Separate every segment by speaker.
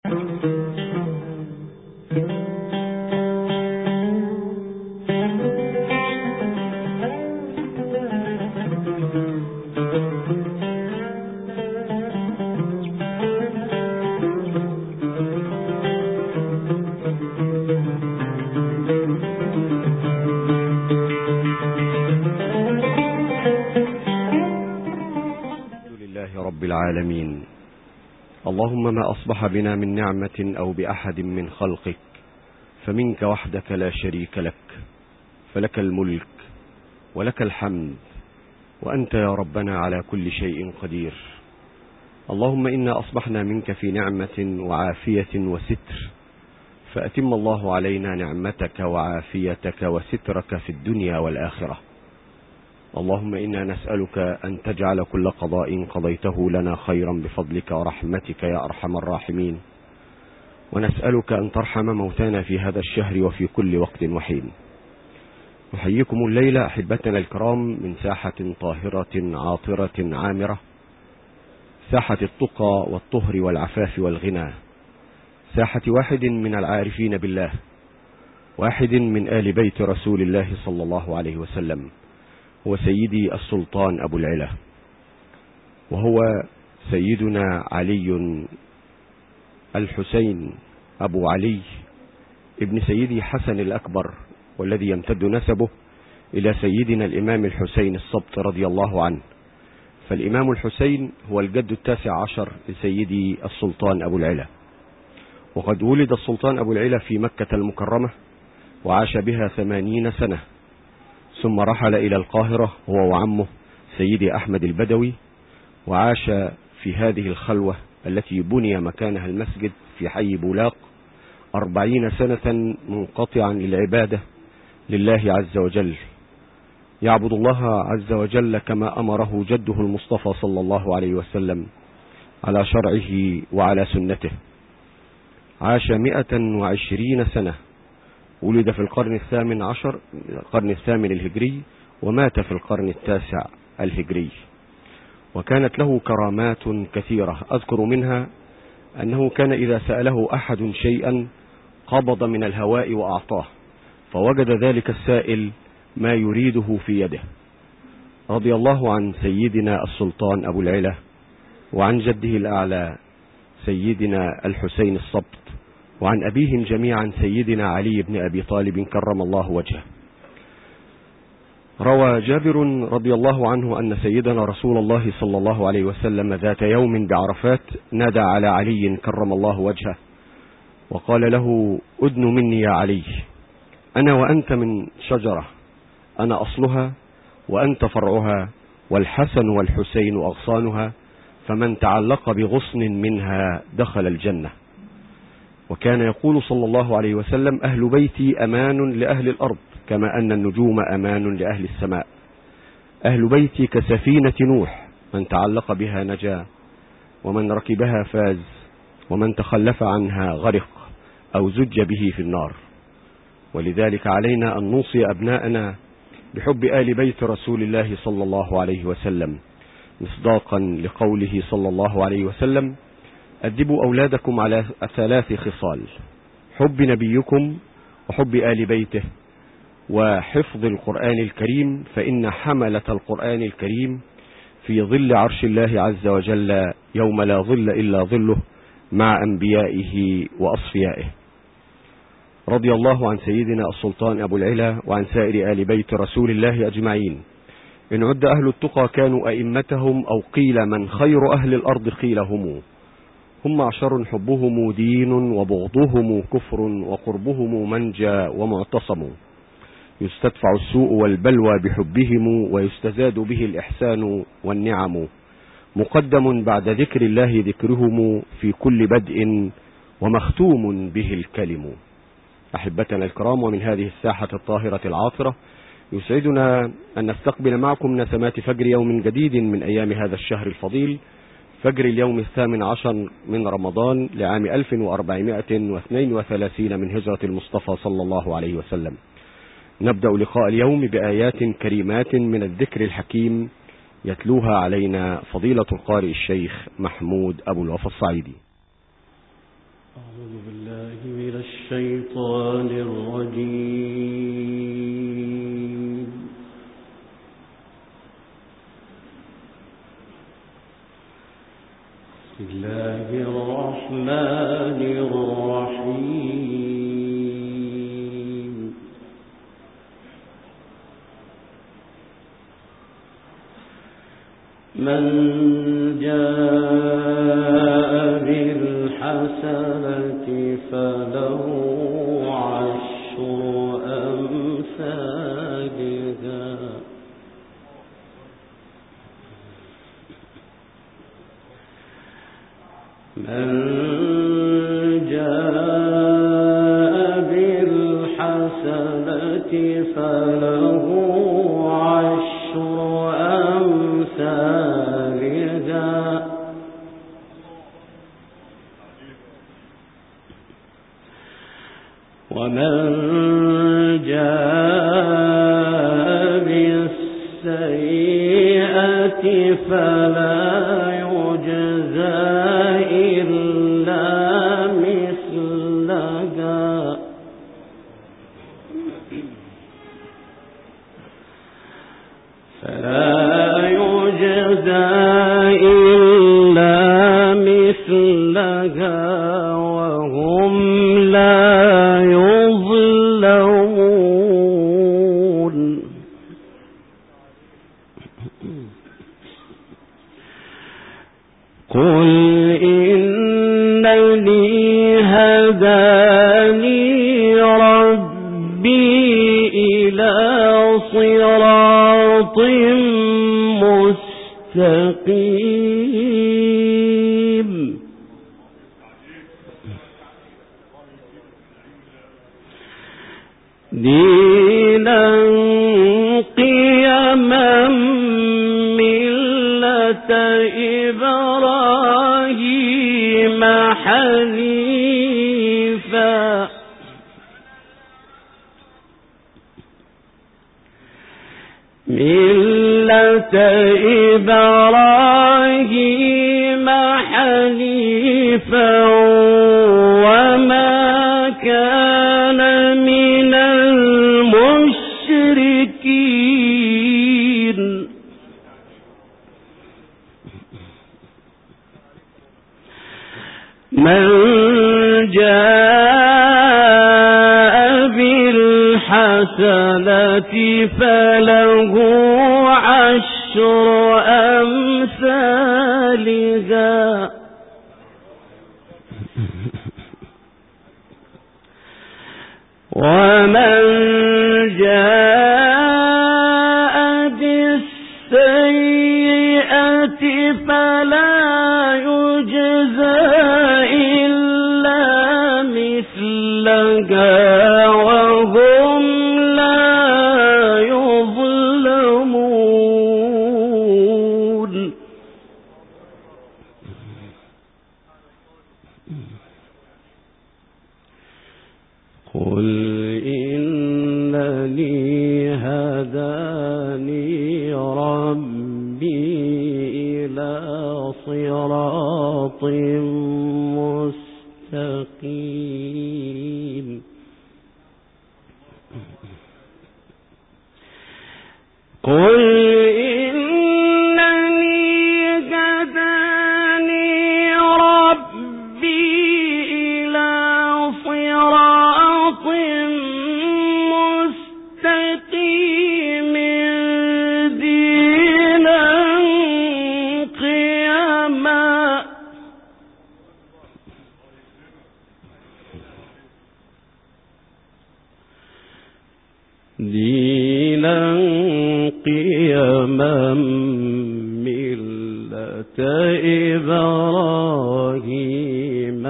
Speaker 1: العالمين. اللهم ما أصبح بنا من نعمة أو بأحد من خلقك فمنك وحدك لا شريك لك، فلك الملك ولك الحمد، وأنت يا ربنا على كل شيء قدير. اللهم إنا أصبحنا منك في نعمة وعافية وستر، فأتم الله علينا نعمتك وعافيتك وسترك في الدنيا والآخرة. اللهم إنا نسألك أن تجعل كل قضاء قضيته لنا خيرا بفضلك ورحمتك يا أرحم الراحمين، ونسألك أن ترحم موتانا في هذا الشهر وفي كل وقت وحين. نحييكم الليلة أحبتنا الكرام من ساحة طاهرة عاطرة عامرة، ساحة التقى والطهر والعفاف والغنى، ساحة واحد من العارفين بالله، واحد من آل بيت رسول الله صلى الله عليه وسلم، هو سيدي السلطان أبو العلا، وهو سيدنا علي الحسين أبو علي ابن سيدي حسن الأكبر، والذي يمتد نسبه إلى سيدنا الإمام الحسين السبط رضي الله عنه. فالإمام الحسين هو الجد 19 لسيدي السلطان أبو العلا، وقد ولد السلطان أبو العلا في مكة المكرمة وعاش بها 80 سنة، ثم رحل إلى القاهرة هو وعمه سيدي أحمد البدوي، وعاش في هذه الخلوة التي بني مكانها المسجد في حي بولاق 40 سنة منقطعا للعبادة لله عز وجل، يعبد الله عز وجل كما أمره جده المصطفى صلى الله عليه وسلم على شرعه وعلى سنته. عاش 120 سنة، ولد في القرن الثامن عشر، القرن الثامن الهجري، ومات في القرن التاسع الهجري. وكانت له كرامات كثيرة، أذكر منها أنه كان إذا سأله أحد شيئا قبض من الهواء وأعطاه، فوجد ذلك السائل ما يريده في يده. رضي الله عن سيدنا السلطان أبو العلا وعن جده الأعلى سيدنا الحسين السبط، وعن أبيهم جميعا سيدنا علي بن أبي طالب كرم الله وجهه. روى جابر رضي الله عنه أن سيدنا رسول الله صلى الله عليه وسلم ذات يوم بعرفات نادى على علي كرم الله وجهه وقال له: أدن مني يا علي، أنا وأنت من شجرة، أنا أصلها وأنت فرعها، والحسن والحسين أغصانها، فمن تعلق بغصن منها دخل الجنة. وكان يقول صلى الله عليه وسلم: أهل بيتي أمان لأهل الأرض كما أن النجوم أمان لأهل السماء. أهل بيتي كسفينة نوح، من تعلق بها نجا، ومن ركبها فاز، ومن تخلف عنها غرق أو زج به في النار. ولذلك علينا أن نوصي أبناءنا بحب آل بيت رسول الله صلى الله عليه وسلم، مصداقا لقوله صلى الله عليه وسلم: أدبوا أولادكم على 3 خصال: حب نبيكم، وحب آل بيته، وحفظ القرآن الكريم، فإن حملة القرآن الكريم في ظل عرش الله عز وجل يوم لا ظل إلا ظله مع أنبيائه وأصفيائه. رضي الله عن سيدنا السلطان أبو العلا وعن سائر آل بيت رسول الله أجمعين. إن عد أهل التقى كانوا أئمتهم، أو قيل من خير أهل الأرض قيل هم معشر حبهم دين وبغضهم كفر وقربهم منجى ومعتصم، يستدفع السوء والبلوى بحبهم ويستزاد به الإحسان والنعم، مقدم بعد ذكر الله ذكرهم في كل بدء ومختوم به الكلم. أحبتنا الكرام، ومن هذه الساحة الطاهرة العاطرة يسعدنا أن نستقبل معكم نسمات فجر يوم جديد من أيام هذا الشهر الفضيل، فجر اليوم 18 من رمضان لعام 1432 من هجرة المصطفى صلى الله عليه وسلم. نبدأ لقاء اليوم بآيات كريمات من الذكر الحكيم يتلوها علينا فضيلة القارئ الشيخ محمود أبو الوفا الصعيدي.
Speaker 2: الشيطان الرجيم. بسم الله الرحمن الرحيم. من جاء بالحسنة فله عشر أمثالها من جاء بالحسنة فله عشر أمثالها ومن جاء بالسيئة فلا يجزى إلا مثلها وهم لا يظلمون. قل إنني هداني ربي إلى صراط مستقيم دينا قيما ملة إبراهيم حنيفا وما كان من المشركين. من جاء بالحسنة فله عشر أمثالها ومن جاء بالسيئة فلا يجزى إلا مثلها وهم لا يظلمون. قل إنني هداني ربي إلى صراط مستقيم قل إنني هداني ربي إلى صراط مستقيم دينا قيما ملة إبراهيم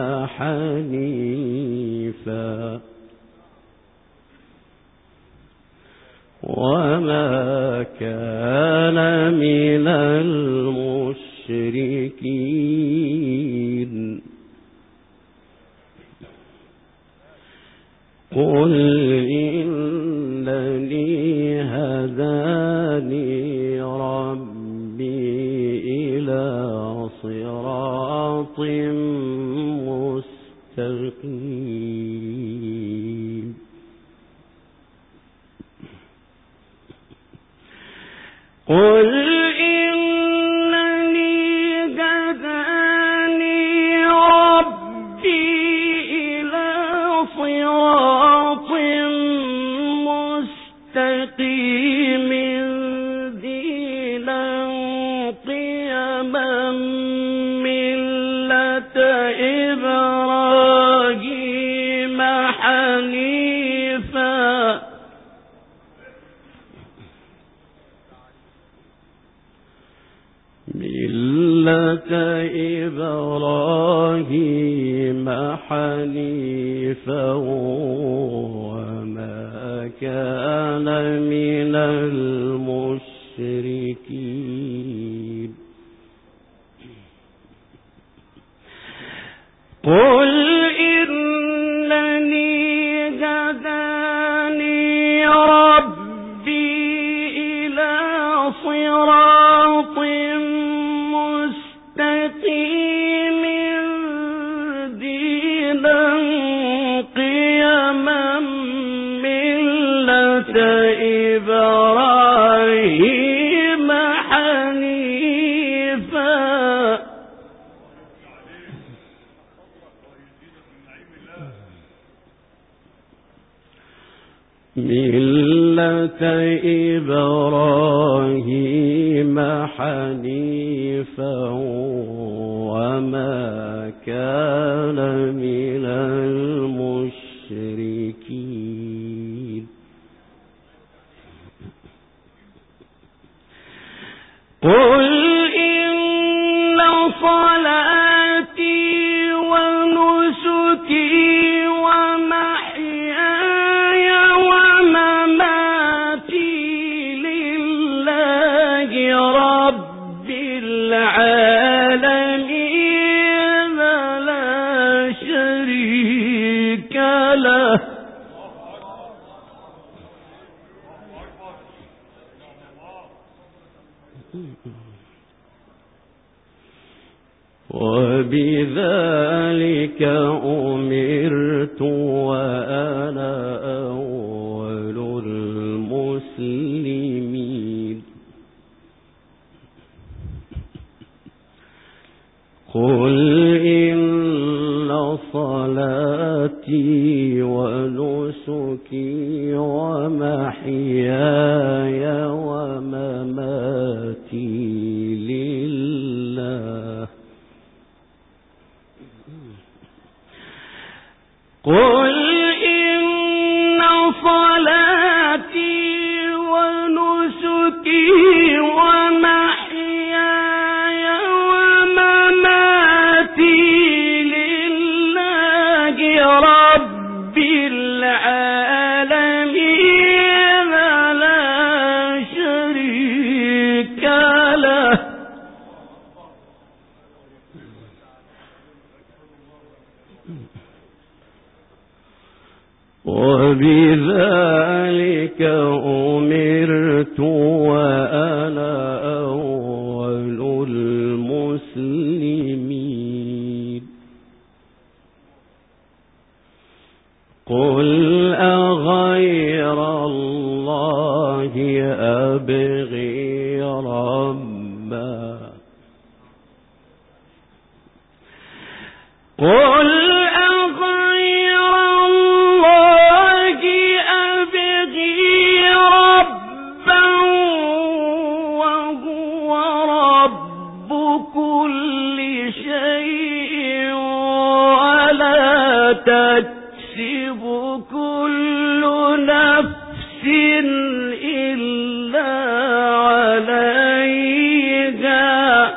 Speaker 2: حنيفا وما كان من المشركين. قل إنني هداني ربي إلى صراط مستقيم المشرقين. قل إنني هداني ربي إلى صراط مستقيم دينا قيما ملة إبراهيم حنيفا وما كان من المشركين. قل إنني هداني ربي إلى صراط مستقيم دينا قيما ملة إبراهيم حنيفا وما كان من المشركين. قل إن صلاتي ونسكي ومحياي ومماتي لله رب العالمين لا شريك له وبذلك أمرت وأنا أول المسلمين. قل إن صلاتي ونسكي ومحياي ومماتي لله. قل إن صلاتي ونسكي ومحياي ومماتي لله رب العالمين لا شريك له وبذلك أمرت وأنا أول المسلمين. قل أغير الله أبغي ربا قل أغير الله أبغي ربا وهو رب كل شيء ولا تكسب كل نفس إلا عليها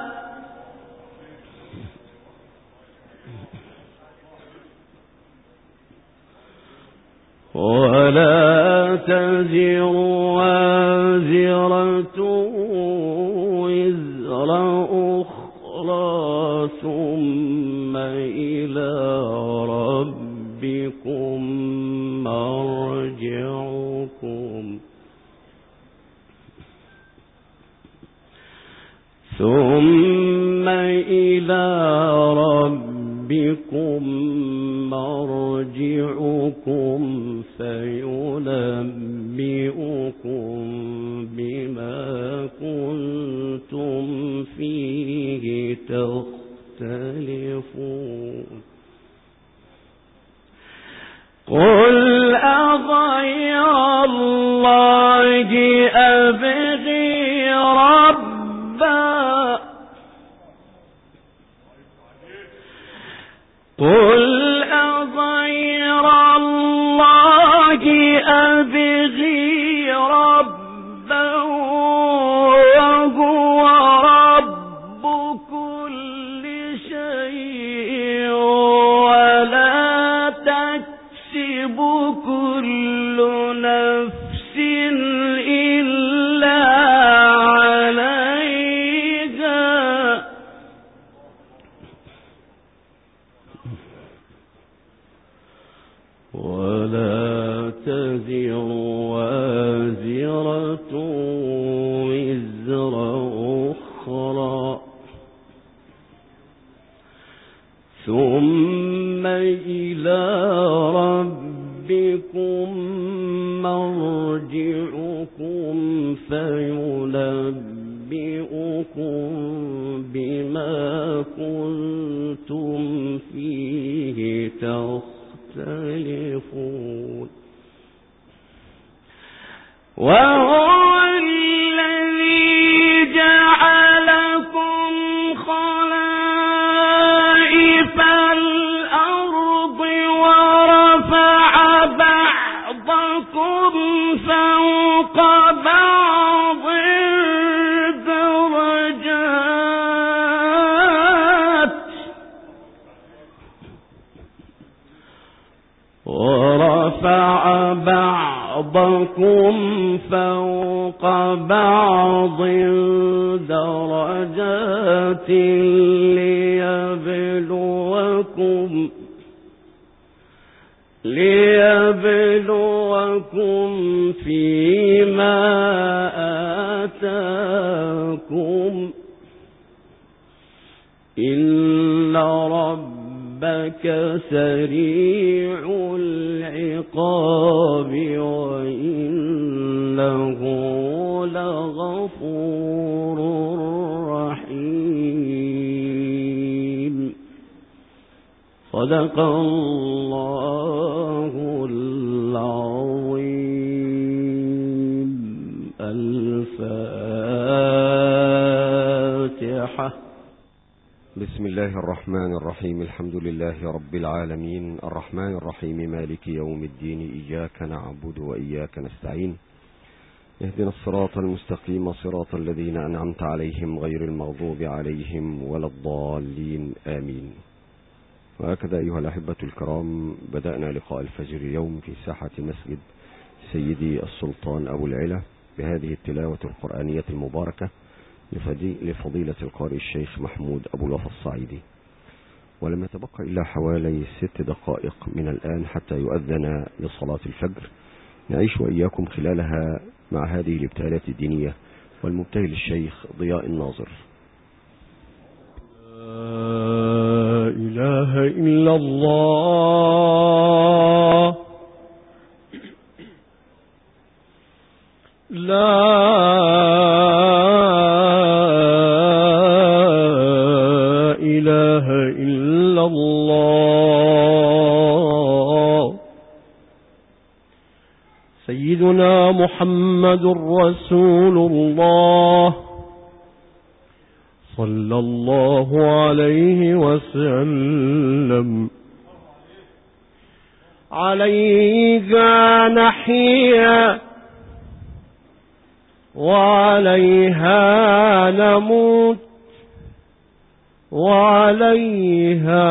Speaker 2: ولا تزر وازرة وزر أخرى ثم إلى ربكم مرجعكم فينبئكم بما كنتم فيه تختلفون قل أغير الله أبغي ربا قل أغير الله أبغي ربا وهو رب كل شيء ولا تكسب كل نفس إلا عليها ولا تزر وازرة وزر أخرى ثم إلى ربكم مرجعكم فينبئكم بما كنتم فيه تختلفون وهو الذي جعلكم خلائف الأرض ورفع بعضكم فوق بعض درجات ورفع بعضكم فوق بعض درجات ليبلوكم فيما آتاكم إن ربك سريع العقاب وإنه لغفور رحيم صدق الله العظيم الفاتحة
Speaker 1: بسم الله الرحمن الرحيم الحمد لله رب العالمين الرحمن الرحيم مالك يوم الدين إياك نعبد وإياك نستعين اهدنا الصراط المستقيم صراط الذين أنعمت عليهم غير المغضوب عليهم ولا الضالين آمين. وهكذا أيها الأحبة الكرام بدأنا لقاء الفجر اليوم في ساحة مسجد سيدي السلطان أبو العلا بهذه التلاوة القرآنية المباركة لفضيلة القارئ الشيخ محمود أبو الوفا الصعيدي. ولم يتبقى إلا حوالي 6 دقائق من الآن حتى يؤذن لصلاة الفجر، نعيش وإياكم خلالها مع هذه الابتهالات الدينية والمبتهل الشيخ ضياء الناظر.
Speaker 2: لا إله إلا الله لا إله إلا الله سيدنا محمد رسول الله صلى الله عليه وسلم عليها نحيا وعليها نموت وعليها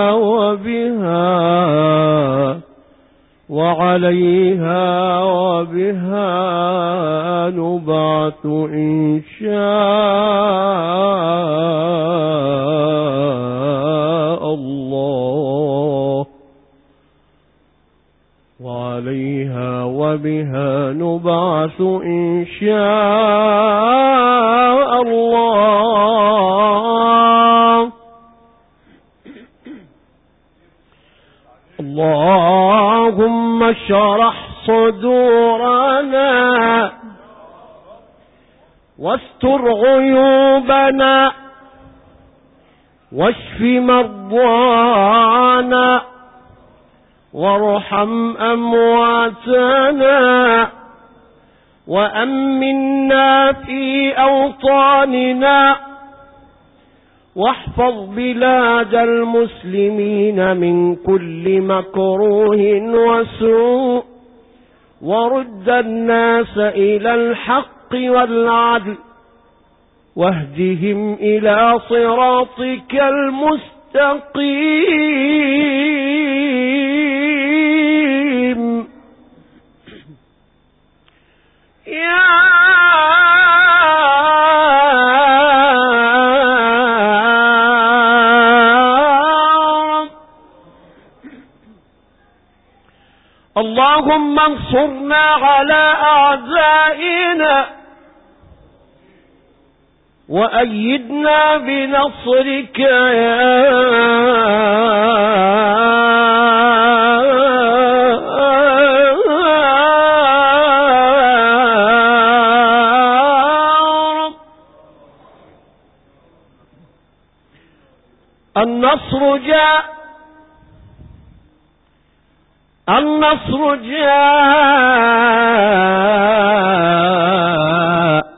Speaker 2: وبها نبعث إن شاء الله وعليها وبها نبعث إن شاء الله اللهم اشرح صدورنا واستر عيوبنا واشف مرضانا وارحم أمواتنا وأمنا في أوطاننا واحفظ بلاد المسلمين من كل مكروه وسوء ورد الناس إلى الحق والعدل واهدهم إلى صراطك المستقيم يا رب. اللهم انصرنا على أعدائنا وأيدنا بنصرك يا رب. النصر جاء، النصر جاء،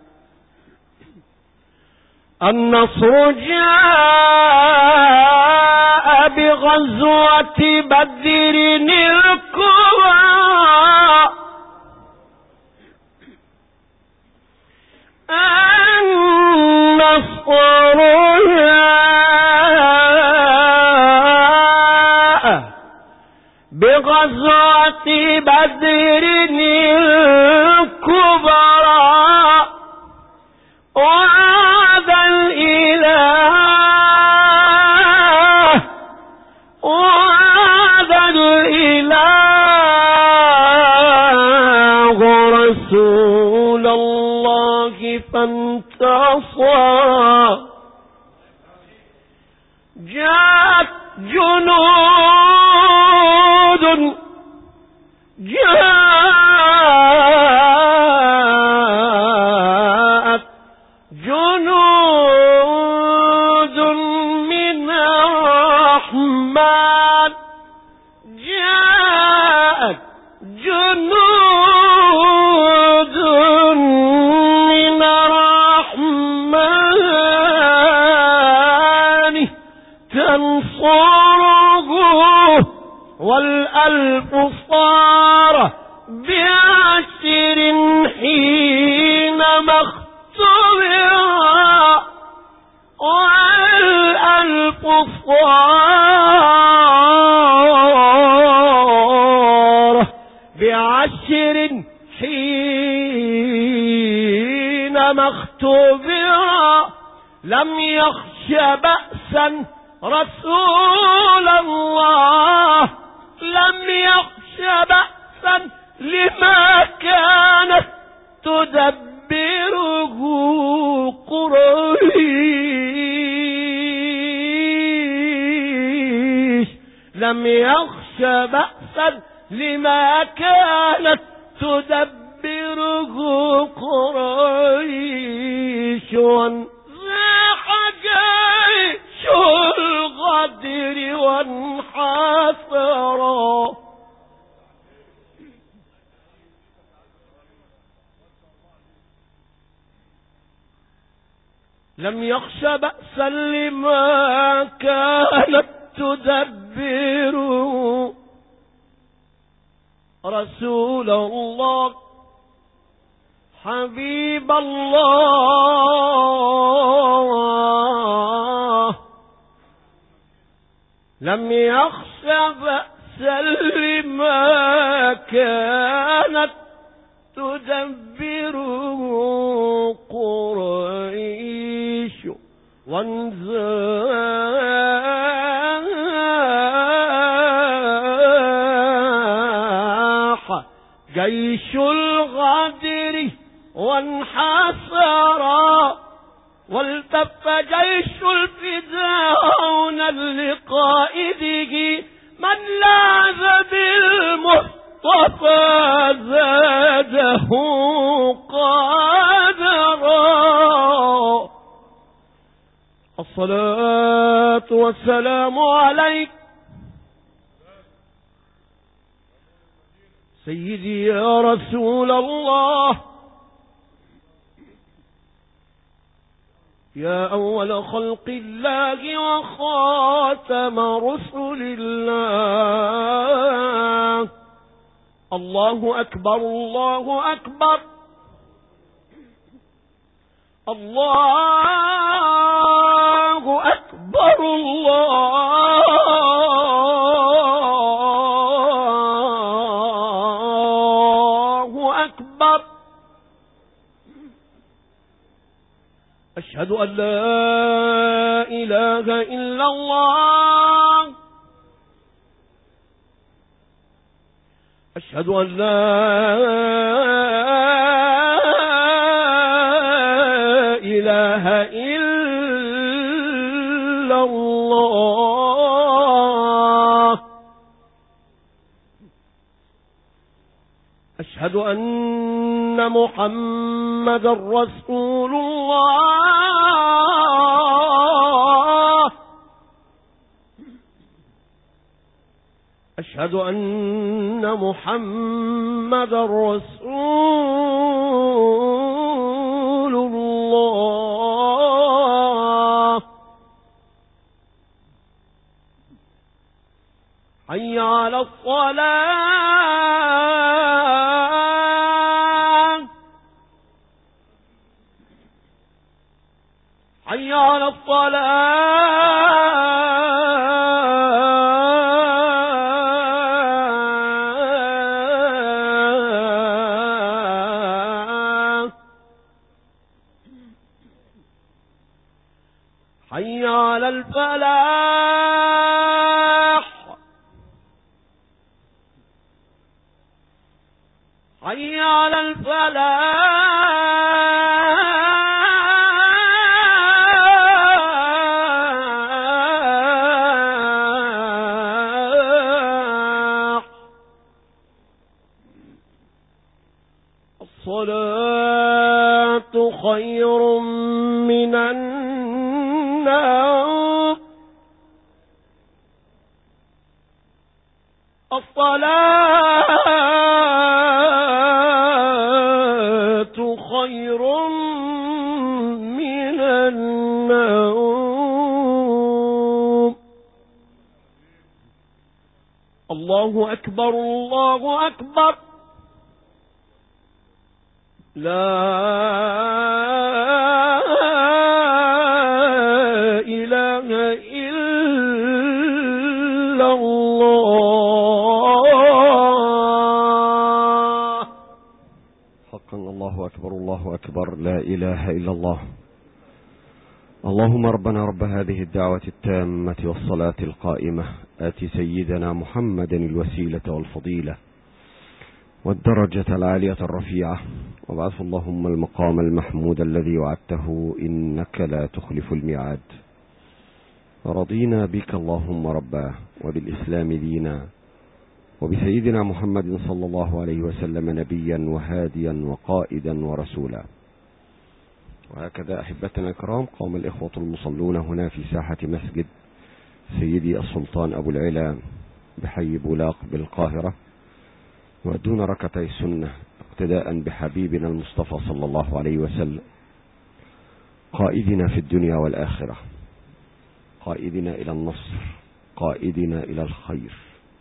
Speaker 2: النصر جاء بغزوة بدر الكبرى. النصر جاء بغزوة بدر الكبرى. وعد الإله، وعد الإله رسول الله فانتصر. جاءت جنود، جاءت جنود من الرحمن، جاءت جنود من الرحمن تنصره والألف صار بعشر حينما اختبر، والألف صار بعشر حينما اختبر. لم يخش بأسا رسول الله، لم يخش بأسا لما كانت تدبره قريش، لم يخش بأسا لما كانت تدبره قريش. وانزاح جيش الغدر وانحسرا. لم يخش بأسا لما كانت تدبر رسول الله حبيب الله. لم يخش بأسا لما كانت تدبره قريش. وانزاح جيش الغدر وانحسر، والتف جيش الفداء لقائده من لاذ بالمصطفى زاده قدرا. الصلاة والسلام عليك سيدي يا رسول الله، يا أول خلق الله وخاتم رسل الله. الله أكبر الله أكبر الله أكبر الله أكبر. أشهد أن لا إله إلا الله، أشهد أن لا إله إلا الله، أشهد أن محمد رسول الله، أشهد أن محمد رسول الله. حي على الصلاة، حي على الصلاة، حي على الفلاح، حي على الفلاح. الصلاة خير من النوم، الصلاة خير من النوم. الله أكبر الله أكبر. لا إله إلا الله.
Speaker 1: حقا الله أكبر الله أكبر، لا إله إلا الله. اللهم ربنا رب هذه الدعوة التامة والصلاة القائمة، آت سيدنا محمدا الوسيلة والفضيلة والدرجة العالية الرفيعة، وابعثه اللهم المقام المحمود الذي وعدته إنك لا تخلف الميعاد. رضينا بك اللهم ربا، وبالإسلام دينا، وبسيدنا محمد صلى الله عليه وسلم نبيا وهاديا وقائدا ورسولا. وهكذا أحبتنا الكرام، قام الإخوة المصلون هنا في ساحة مسجد سيدي السلطان أبو العلا بحي بولاق بالقاهرة، يؤدون ركعتي السنة اقتداء بحبيبنا المصطفى صلى الله عليه وسلم، قائدنا في الدنيا والآخرة، قائدنا إلى النصر، قائدنا إلى الخير.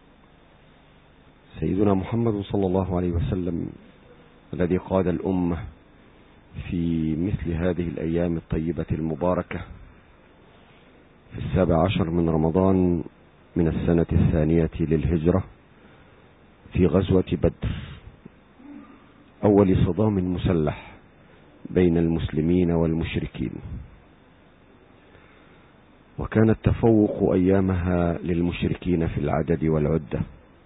Speaker 1: سيدنا محمد صلى الله عليه وسلم الذي قاد الأمة في مثل هذه الأيام الطيبة المباركة في 17 من رمضان من السنة 2 للهجرة، في غزوة بدر، أول صدام مسلح بين المسلمين والمشركين. وكان التفوق أيامها للمشركين في العدد والعدة،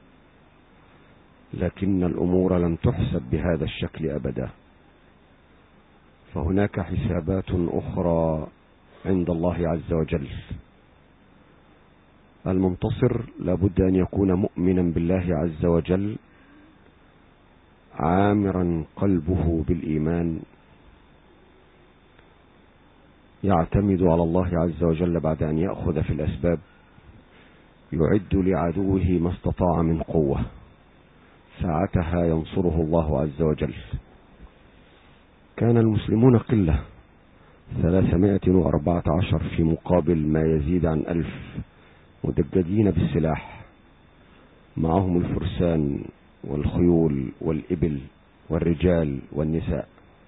Speaker 1: لكن الأمور لم تحسب بهذا الشكل أبدا، فهناك حسابات أخرى عند الله عز وجل. المنتصر لابد أن يكون مؤمنا بالله عز وجل، عامرا قلبه بالإيمان، يعتمد على الله عز وجل بعد أن يأخذ في الأسباب، يعد لعدوه ما استطاع من قوة، ساعتها ينصره الله عز وجل. كان المسلمون قلة 314 في مقابل ما يزيد عن 1000 مدججين بالسلاح، معهم الفرسان والخيول والإبل والرجال والنساء.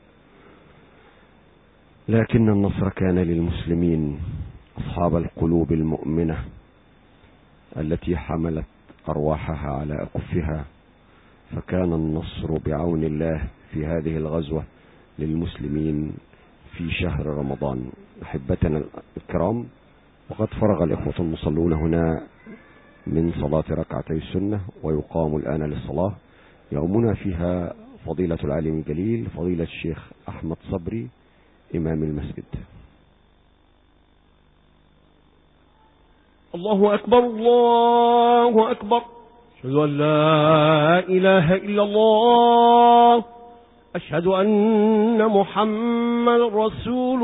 Speaker 1: لكن النصر كان للمسلمين، أصحاب القلوب المؤمنة التي حملت أرواحها على أكفها، فكان النصر بعون الله في هذه الغزوة للمسلمين في شهر رمضان. أحبتنا الكرام، وقد فرغ الإخوة المصلون هنا من صلاة ركعتي السنة، ويقام الآن للصلاة، يومنا فيها فضيلة العالم الجليل فضيلة الشيخ أحمد صبري إمام المسجد.
Speaker 2: الله أكبر الله أكبر، أشهد أن لا إله إلا الله، أشهد أن محمد رسول